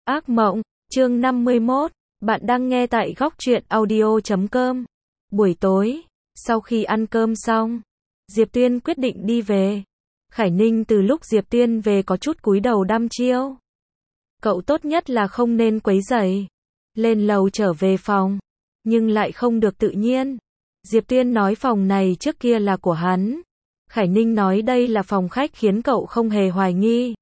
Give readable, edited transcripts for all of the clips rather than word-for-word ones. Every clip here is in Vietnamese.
Ác mộng, chương 51, bạn đang nghe tại góc truyện audio.com. Buổi tối, sau khi ăn cơm xong, Diệp Tuyên quyết định đi về. Khải Ninh từ lúc Diệp Tuyên về có chút cúi đầu đăm chiêu. Cậu tốt nhất là không nên quấy rầy. Lên lầu trở về phòng, nhưng lại không được tự nhiên. Diệp Tuyên nói phòng này trước kia là của hắn. Khải Ninh nói đây là phòng khách khiến cậu không hề hoài nghi.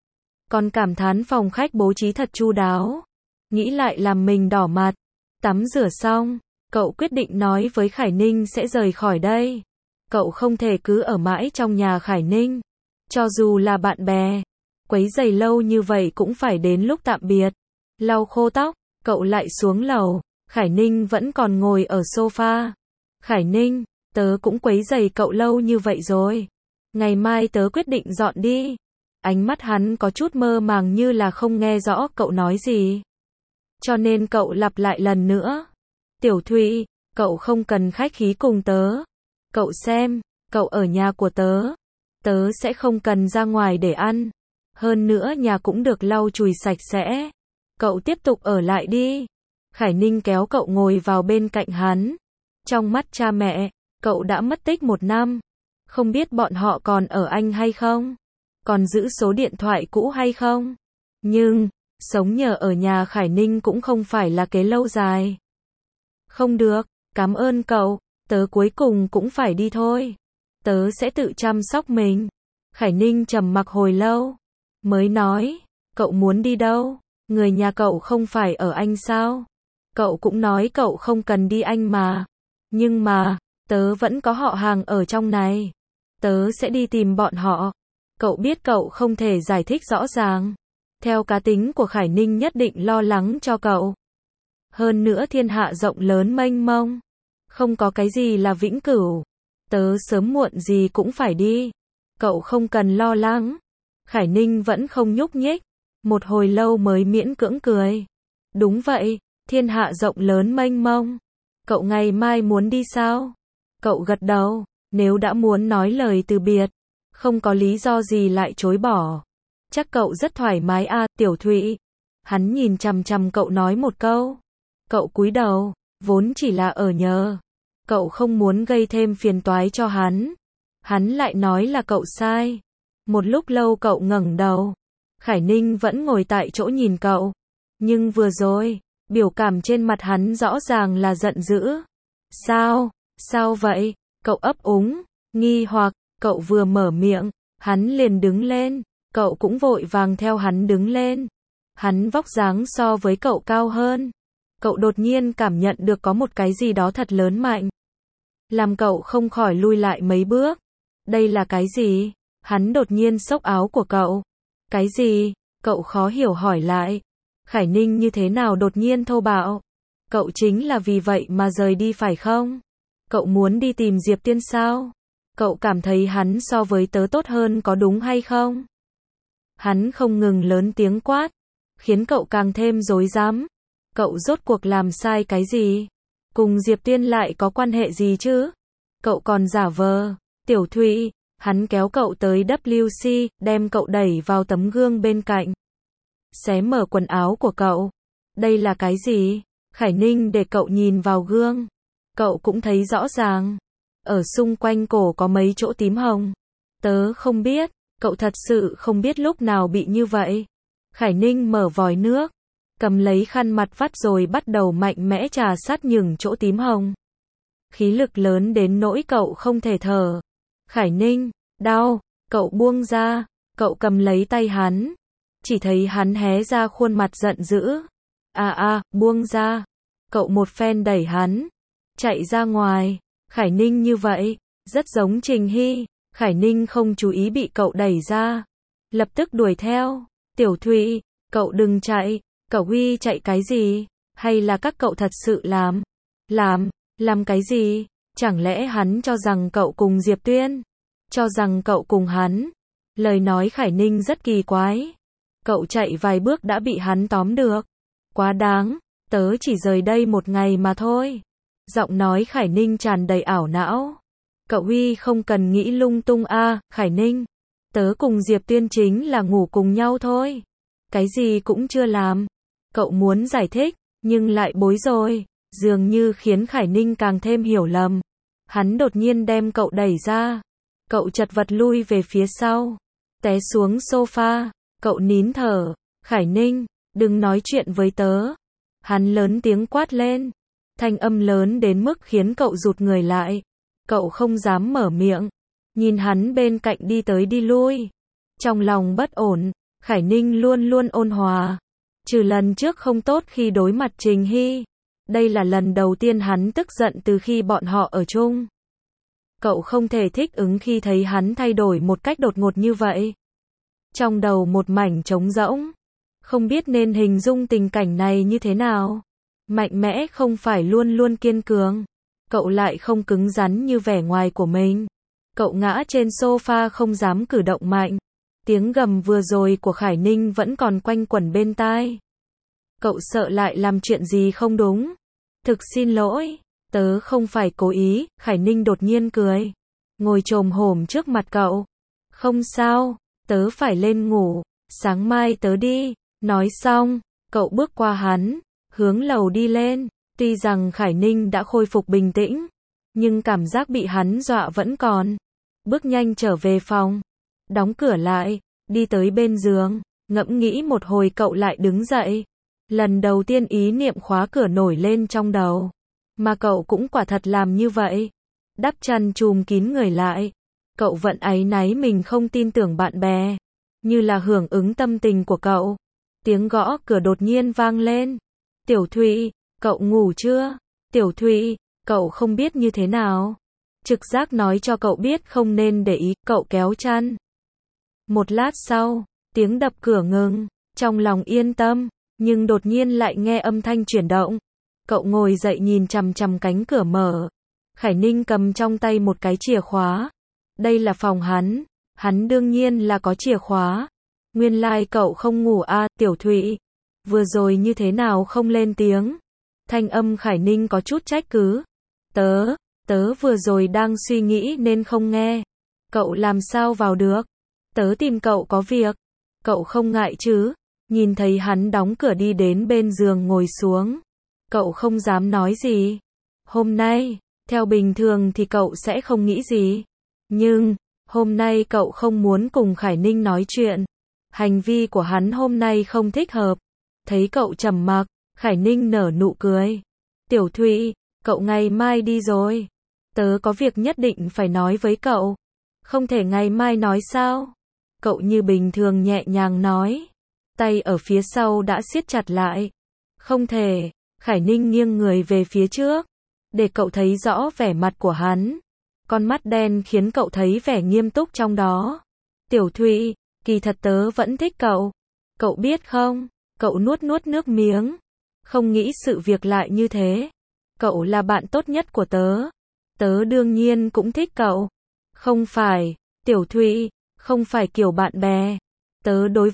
Còn cảm thán phòng khách bố trí thật chu đáo. Nghĩ lại làm mình đỏ mặt. Tắm rửa xong, cậu quyết định nói với Khải Ninh sẽ rời khỏi đây. Cậu không thể cứ ở mãi trong nhà Khải Ninh. Cho dù là bạn bè, quấy rầy lâu như vậy cũng phải đến lúc tạm biệt. Lau khô tóc, cậu lại xuống lầu. Khải Ninh vẫn còn ngồi ở sofa. Khải Ninh, tớ cũng quấy rầy cậu lâu như vậy rồi. Ngày mai tớ quyết định dọn đi. Ánh mắt hắn có chút mơ màng như là không nghe rõ cậu nói gì. Cho nên cậu lặp lại lần nữa. Tiểu Thụy, cậu không cần khách khí cùng tớ. Cậu xem, cậu ở nhà của tớ. Tớ sẽ không cần ra ngoài để ăn. Hơn nữa nhà cũng được lau chùi sạch sẽ. Cậu tiếp tục ở lại đi. Khải Ninh kéo cậu ngồi vào bên cạnh hắn. Trong mắt cha mẹ, cậu đã mất tích 1 năm. Không biết bọn họ còn ở Anh hay không? Còn giữ số điện thoại cũ hay không? Nhưng, sống nhờ ở nhà Khải Ninh cũng không phải là kế lâu dài. Không được, cảm ơn cậu, tớ cuối cùng cũng phải đi thôi. Tớ sẽ tự chăm sóc mình. Khải Ninh trầm mặc hồi lâu, mới nói, cậu muốn đi đâu? Người nhà cậu không phải ở Anh sao? Cậu cũng nói cậu không cần đi Anh mà. Nhưng mà, tớ vẫn có họ hàng ở trong này. Tớ sẽ đi tìm bọn họ. Cậu biết cậu không thể giải thích rõ ràng. Theo cá tính của Khải Ninh nhất định lo lắng cho cậu. Hơn nữa thiên hạ rộng lớn mênh mông. Không có cái gì là vĩnh cửu. Tớ sớm muộn gì cũng phải đi. Cậu không cần lo lắng. Khải Ninh vẫn không nhúc nhích. Một hồi lâu mới miễn cưỡng cười. Đúng vậy, thiên hạ rộng lớn mênh mông. Cậu ngày mai muốn đi sao? Cậu gật đầu, nếu đã muốn nói lời từ biệt. Không có lý do gì lại chối bỏ. Chắc cậu rất thoải mái à, Tiểu Thụy. Hắn nhìn chằm chằm cậu nói một câu. Cậu cúi đầu, vốn chỉ là ở nhờ. Cậu không muốn gây thêm phiền toái cho hắn. Hắn lại nói là cậu sai. Một lúc lâu cậu ngẩng đầu. Khải Ninh vẫn ngồi tại chỗ nhìn cậu. Nhưng vừa rồi, biểu cảm trên mặt hắn rõ ràng là giận dữ. Sao? Sao vậy? Cậu ấp úng, nghi hoặc. Cậu vừa mở miệng, hắn liền đứng lên, cậu cũng vội vàng theo hắn đứng lên. Hắn vóc dáng so với cậu cao hơn. Cậu đột nhiên cảm nhận được có một cái gì đó thật lớn mạnh. Làm cậu không khỏi lui lại mấy bước. Đây là cái gì? Hắn đột nhiên xốc áo của cậu. Cái gì? Cậu khó hiểu hỏi lại. Khải Ninh như thế nào đột nhiên thô bạo? Cậu chính là vì vậy mà rời đi phải không? Cậu muốn đi tìm Diệp Tuyên sao? Cậu cảm thấy hắn so với tớ tốt hơn có đúng hay không? Hắn không ngừng lớn tiếng quát, khiến cậu càng thêm rối rắm. Cậu rốt cuộc làm sai cái gì? Cùng Diệp Tuyên lại có quan hệ gì chứ? Cậu còn giả vờ. Tiểu Thụy, hắn kéo cậu tới WC, đem cậu đẩy vào tấm gương bên cạnh. Xé mở quần áo của cậu. Đây là cái gì? Khải Ninh để cậu nhìn vào gương. Cậu cũng thấy rõ ràng. Ở xung quanh cổ có mấy chỗ tím hồng. Tớ không biết, cậu thật sự không biết lúc nào bị như vậy. Khải Ninh mở vòi nước, cầm lấy khăn mặt vắt rồi bắt đầu mạnh mẽ chà sát những chỗ tím hồng. Khí lực lớn đến nỗi cậu không thể thở. Khải Ninh, đau, cậu buông ra, cậu cầm lấy tay hắn. Chỉ thấy hắn hé ra khuôn mặt giận dữ. Buông ra. Cậu một phen đẩy hắn, chạy ra ngoài. Khải Ninh như vậy, rất giống Trình Hy. Khải Ninh không chú ý bị cậu đẩy ra. Lập tức đuổi theo. Tiểu Thụy, cậu đừng chạy. Cậu Huy chạy cái gì? Hay là các cậu thật sự làm? Làm cái gì? Chẳng lẽ hắn cho rằng cậu cùng Diệp Tuyên? Cho rằng cậu cùng hắn? Lời nói Khải Ninh rất kỳ quái. Cậu chạy vài bước đã bị hắn tóm được. Quá đáng, tớ chỉ rời đây 1 ngày mà thôi. Giọng nói Khải Ninh tràn đầy ảo não. Cậu Huy không cần nghĩ lung tung Khải Ninh. Tớ cùng Diệp Tuyên chính là ngủ cùng nhau thôi. Cái gì cũng chưa làm. Cậu muốn giải thích, nhưng lại bối rối, dường như khiến Khải Ninh càng thêm hiểu lầm. Hắn đột nhiên đem cậu đẩy ra. Cậu chật vật lui về phía sau, té xuống sofa, cậu nín thở. Khải Ninh, đừng nói chuyện với tớ. Hắn lớn tiếng quát lên. Thanh âm lớn đến mức khiến cậu rụt người lại. Cậu không dám mở miệng. Nhìn hắn bên cạnh đi tới đi lui. Trong lòng bất ổn, Khải Ninh luôn luôn ôn hòa. Trừ lần trước không tốt khi đối mặt Trình Hy. Đây là lần đầu tiên hắn tức giận từ khi bọn họ ở chung. Cậu không thể thích ứng khi thấy hắn thay đổi một cách đột ngột như vậy. Trong đầu một mảnh trống rỗng. Không biết nên hình dung tình cảnh này như thế nào. Mạnh mẽ không phải luôn luôn kiên cường. Cậu lại không cứng rắn như vẻ ngoài của mình. Cậu ngã trên sofa không dám cử động mạnh. Tiếng gầm vừa rồi của Khải Ninh vẫn còn quanh quẩn bên tai. Cậu sợ lại làm chuyện gì không đúng. Thực xin lỗi, tớ không phải cố ý. Khải Ninh đột nhiên cười. Ngồi chồm hổm trước mặt cậu. Không sao, tớ phải lên ngủ. Sáng mai tớ đi. Nói xong, cậu bước qua hắn, hướng lầu đi lên. Tuy rằng Khải Ninh đã khôi phục bình tĩnh, nhưng cảm giác bị hắn dọa vẫn còn. Bước nhanh trở về phòng, đóng cửa lại, đi tới bên giường, ngẫm nghĩ một hồi cậu lại đứng dậy. Lần đầu tiên ý niệm khóa cửa nổi lên trong đầu. Mà cậu cũng quả thật làm như vậy. Đắp chăn chùm kín người lại. Cậu vẫn áy náy mình không tin tưởng bạn bè. Như là hưởng ứng tâm tình của cậu. Tiếng gõ cửa đột nhiên vang lên. Tiểu Thụy, cậu ngủ chưa? Tiểu Thụy, cậu không biết như thế nào. Trực giác nói cho cậu biết không nên để ý, cậu kéo chăn. Một lát sau, tiếng đập cửa ngừng, trong lòng yên tâm, nhưng đột nhiên lại nghe âm thanh chuyển động. Cậu ngồi dậy nhìn chằm chằm cánh cửa mở. Khải Ninh cầm trong tay một cái chìa khóa. Đây là phòng hắn đương nhiên là có chìa khóa. Nguyên lai cậu không ngủ à, Tiểu Thụy. Vừa rồi như thế nào không lên tiếng? Thanh âm Khải Ninh có chút trách cứ. Tớ vừa rồi đang suy nghĩ nên không nghe. Cậu làm sao vào được? Tớ tìm cậu có việc. Cậu không ngại chứ? Nhìn thấy hắn đóng cửa đi đến bên giường ngồi xuống. Cậu không dám nói gì. Hôm nay, theo bình thường thì cậu sẽ không nghĩ gì. Nhưng, hôm nay cậu không muốn cùng Khải Ninh nói chuyện. Hành vi của hắn hôm nay không thích hợp. Thấy cậu trầm mặc, Khải Ninh nở nụ cười. Tiểu Thụy, cậu ngày mai đi rồi. Tớ có việc nhất định phải nói với cậu. Không thể ngày mai nói sao? Cậu như bình thường nhẹ nhàng nói. Tay ở phía sau đã siết chặt lại. Không thể. Khải Ninh nghiêng người về phía trước. Để cậu thấy rõ vẻ mặt của hắn. Con mắt đen khiến cậu thấy vẻ nghiêm túc trong đó. Tiểu Thụy, kỳ thật tớ vẫn thích cậu. Cậu biết không? Cậu nuốt nước miếng. Không nghĩ sự việc lại như thế. Cậu là bạn tốt nhất của tớ. Tớ đương nhiên cũng thích cậu. Không phải, Tiểu Thụy, không phải kiểu bạn bè. Tớ đối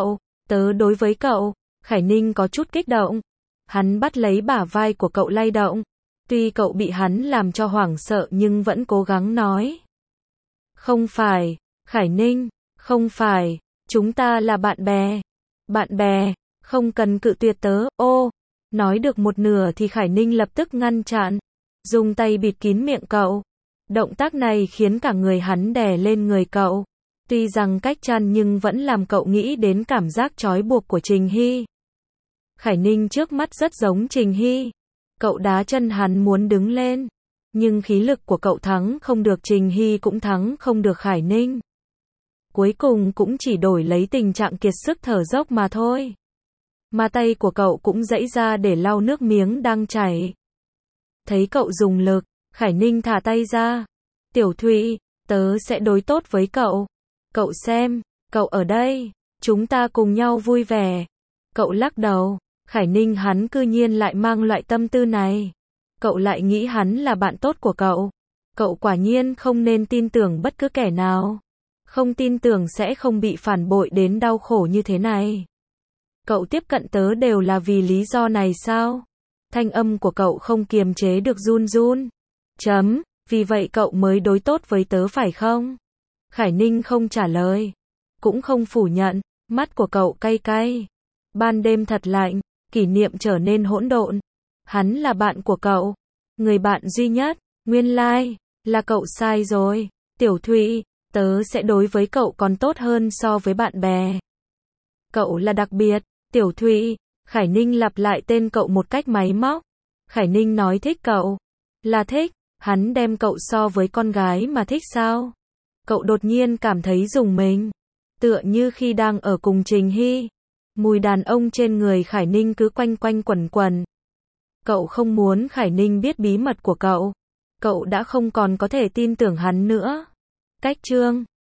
với cậu. Khải Ninh có chút kích động. Hắn bắt lấy bả vai của cậu lay động. Tuy cậu bị hắn làm cho hoảng sợ nhưng vẫn cố gắng nói. Không phải, Khải Ninh, không phải, chúng ta là bạn bè. Bạn bè, không cần cự tuyệt tớ, ô. Nói được một nửa thì Khải Ninh lập tức ngăn chặn. Dùng tay bịt kín miệng cậu. Động tác này khiến cả người hắn đè lên người cậu. Tuy rằng cách chăn nhưng vẫn làm cậu nghĩ đến cảm giác trói buộc của Trình Hy. Khải Ninh trước mắt rất giống Trình Hy. Cậu đá chân hắn muốn đứng lên. Nhưng khí lực của cậu thắng không được Trình Hy cũng thắng không được Khải Ninh. Cuối cùng cũng chỉ đổi lấy tình trạng kiệt sức thở dốc mà thôi. Mà tay của cậu cũng giãy ra để lau nước miếng đang chảy. Thấy cậu dùng lực, Khải Ninh thả tay ra. Tiểu Thụy, tớ sẽ đối tốt với cậu. Cậu xem, cậu ở đây, chúng ta cùng nhau vui vẻ. Cậu lắc đầu, Khải Ninh hắn cư nhiên lại mang loại tâm tư này. Cậu lại nghĩ hắn là bạn tốt của cậu. Cậu quả nhiên không nên tin tưởng bất cứ kẻ nào. Không tin tưởng sẽ không bị phản bội đến đau khổ như thế này. Cậu tiếp cận tớ đều là vì lý do này sao? Thanh âm của cậu không kiềm chế được run run. Vì vậy cậu mới đối tốt với tớ phải không? Khải Ninh không trả lời. Cũng không phủ nhận. Mắt của cậu cay cay. Ban đêm thật lạnh. kỷ niệm trở nên hỗn độn. Hắn là bạn của cậu. Người bạn duy nhất. Nguyên lai, là cậu sai rồi. Tiểu Thụy, tớ sẽ đối với cậu còn tốt hơn so với bạn bè. Cậu là đặc biệt. Tiểu Thụy, Khải Ninh lặp lại tên cậu một cách máy móc. Khải Ninh nói thích cậu. Là thích, hắn đem cậu so với con gái mà thích sao? Cậu đột nhiên cảm thấy rùng mình. Tựa như khi đang ở cùng Trình Hy. Mùi đàn ông trên người Khải Ninh cứ quanh quanh quẩn quẩn. Cậu không muốn Khải Ninh biết bí mật của cậu. Cậu đã không còn có thể tin tưởng hắn nữa. Cách chương